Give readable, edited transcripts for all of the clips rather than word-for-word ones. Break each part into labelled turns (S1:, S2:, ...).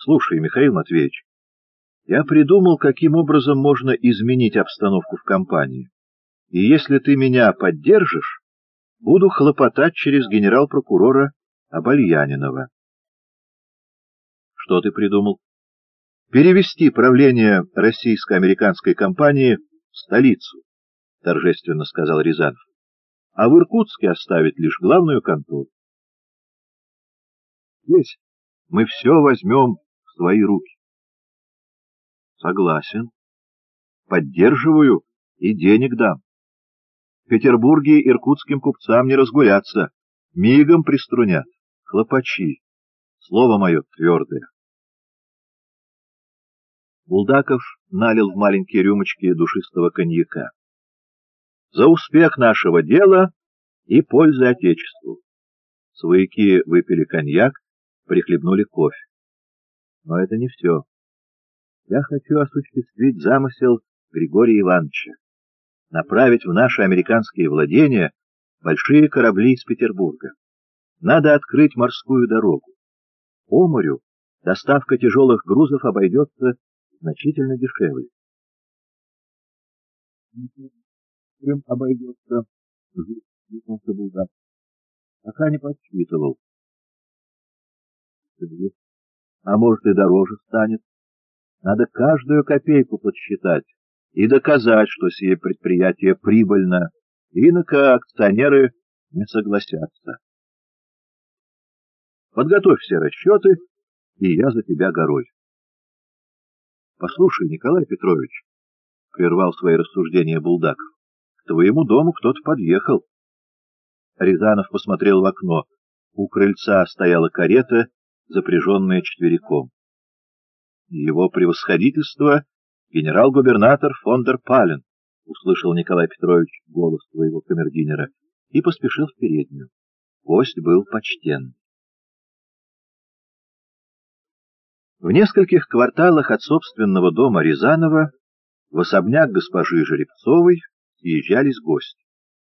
S1: Слушай, Михаил Матвеевич, я придумал, каким образом можно изменить обстановку в компании. И если ты меня поддержишь, буду хлопотать через генерал-прокурора Обальянинова. Что ты придумал? Перевести правление российско-американской компании в столицу, торжественно сказал Рязанов, а в Иркутске оставить лишь главную контору. Здесь мы все возьмем в свои руки. Согласен. Поддерживаю и денег дам. В Петербурге иркутским купцам не разгуляться, мигом приструнят, хлопачи. Слово мое твердое. Булдаков налил в маленькие рюмочки душистого коньяка. За успех нашего дела и пользы Отечеству. Свояки выпили коньяк, прихлебнули кофе. Но это не все. Я хочу осуществить замысел Григория Ивановича, направить в наши американские владения большие корабли из Петербурга. Надо открыть морскую дорогу. По морю доставка тяжелых грузов обойдется значительно дешевле. Чем обойдется, вздохнулся Булгаков. Пока не подсчитывал. А может и дороже станет. Надо каждую копейку подсчитать и доказать, что сие предприятие прибыльно, иначе акционеры не согласятся. Подготовь все расчеты, и я за тебя горой. Послушай, Николай Петрович, — прервал свои рассуждения Булдаков, — к твоему дому кто-то подъехал. Рязанов посмотрел в окно. У крыльца стояла карета, запряженная четвериком. Его превосходительство — генерал-губернатор фон дер Пален, — услышал Николай Петрович голос своего камердинера и поспешил в переднюю. Гость был почтенный. В нескольких кварталах от собственного дома Рязанова в особняк госпожи Жеребцовой съезжались гости.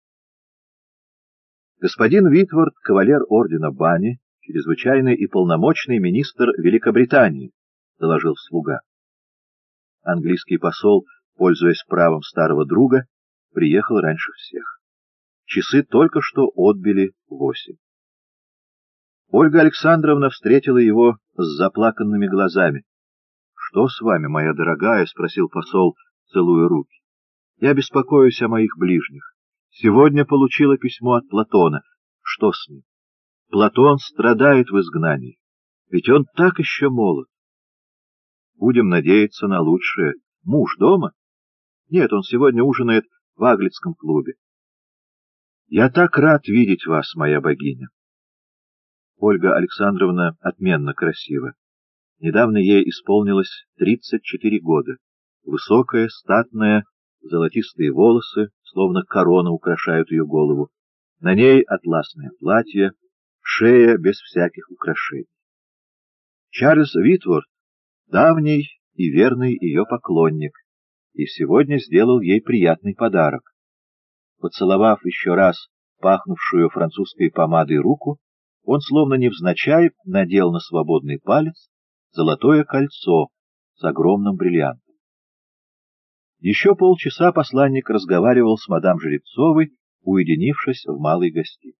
S1: Господин Витворт, кавалер ордена Бани, чрезвычайный и полномочный министр Великобритании, доложил слуга. Английский посол, пользуясь правом старого друга, приехал раньше всех. Часы только что отбили 8. Ольга Александровна встретила его с заплаканными глазами. — Что с вами, моя дорогая? — спросил посол, целуя руки. — Я беспокоюсь о моих ближних. Сегодня получила письмо от Платона. Что с ним? Платон страдает в изгнании. Ведь он так еще молод. Будем надеяться на лучшее. Муж дома? Нет, он сегодня ужинает в Аглицком клубе. Я так рад видеть вас, моя богиня. Ольга Александровна отменно красива. Недавно ей исполнилось 34 года. Высокая, статная, золотистые волосы, словно корона, украшают ее голову. На ней атласное платье, шея без всяких украшений. Чарльз Витворт — давний и верный ее поклонник, и сегодня сделал ей приятный подарок. Поцеловав еще раз пахнувшую французской помадой руку, он словно невзначай надел на свободный палец золотое кольцо с огромным бриллиантом. Еще полчаса посланник разговаривал с мадам Жеребцовой, уединившись в малой гостиной.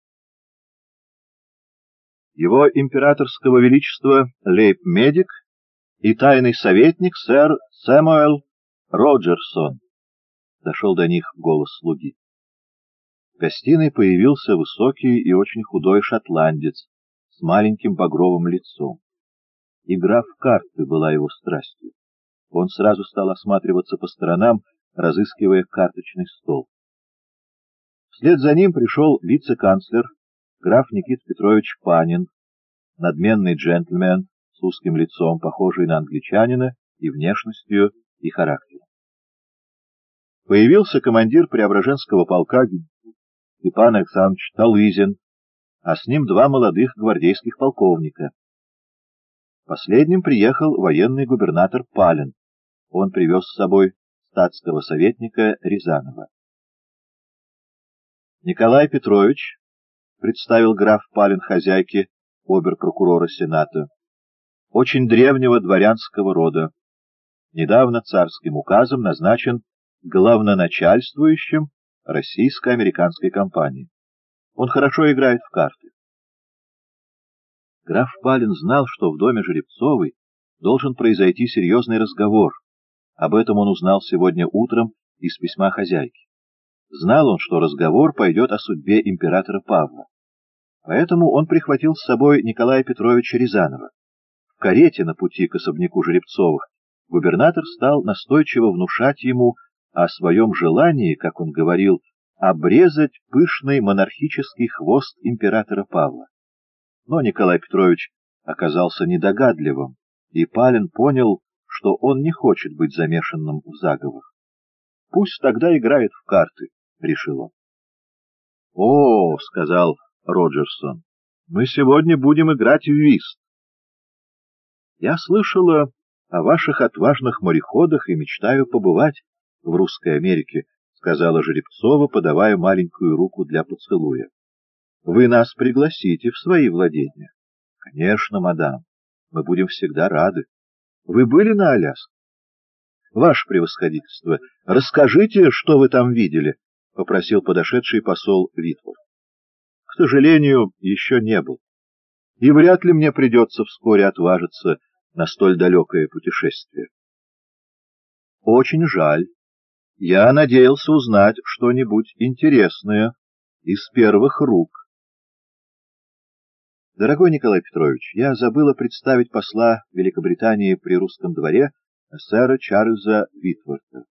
S1: Его императорского величества лейб-медик и тайный советник сэр Сэмюэл Роджерсон. Дошел до них голос слуги. В гостиной появился высокий и очень худой шотландец с маленьким багровым лицом. Игра в карты была его страстью. Он сразу стал осматриваться по сторонам, разыскивая карточный стол. Вслед за ним пришел вице-канцлер, граф Никита Петрович Панин, надменный джентльмен с узким лицом, похожий на англичанина и внешностью, и характером. Появился командир Преображенского полка Степан Александрович Талызин, а с ним 2 молодых гвардейских полковника. Последним приехал военный губернатор Пален. Он привез с собой статского советника Рязанова. Николай Петрович, — представил граф Пален хозяйке обер-прокурора Сената, очень древнего дворянского рода. Недавно царским указом назначен главноначальствующим российско-американской компании. Он хорошо играет в карты. Граф Палин знал, что в доме Жеребцовой должен произойти серьезный разговор. Об этом он узнал сегодня утром из письма хозяйки. Знал он, что разговор пойдет о судьбе императора Павла. Поэтому он прихватил с собой Николая Петровича Рязанова. В карете на пути к особняку Жеребцовых губернатор стал настойчиво внушать ему о своем желании, как он говорил, обрезать пышный монархический хвост императора Павла. Но Николай Петрович оказался недогадливым, и Палин понял, что он не хочет быть замешанным в заговор. «Пусть тогда играет в карты», — решил он. «О, — сказал Роджерсон, — мы сегодня будем играть в вист. Я слышала о ваших отважных мореходах и мечтаю побывать в Русской Америке», — сказала Жеребцова, подавая маленькую руку для поцелуя. «Вы нас пригласите в свои владения?» «Конечно, мадам, мы будем всегда рады. Вы были на Аляске?» «Ваше превосходительство, расскажите, что вы там видели», — попросил подошедший посол Витворт. «К сожалению, еще не был. И вряд ли мне придется вскоре отважиться на столь далекое путешествие». «Очень жаль. Я надеялся узнать что-нибудь интересное из первых рук». «Дорогой Николай Петрович, я забыла представить посла Великобритании при русском дворе сэра Чарльза Витворта.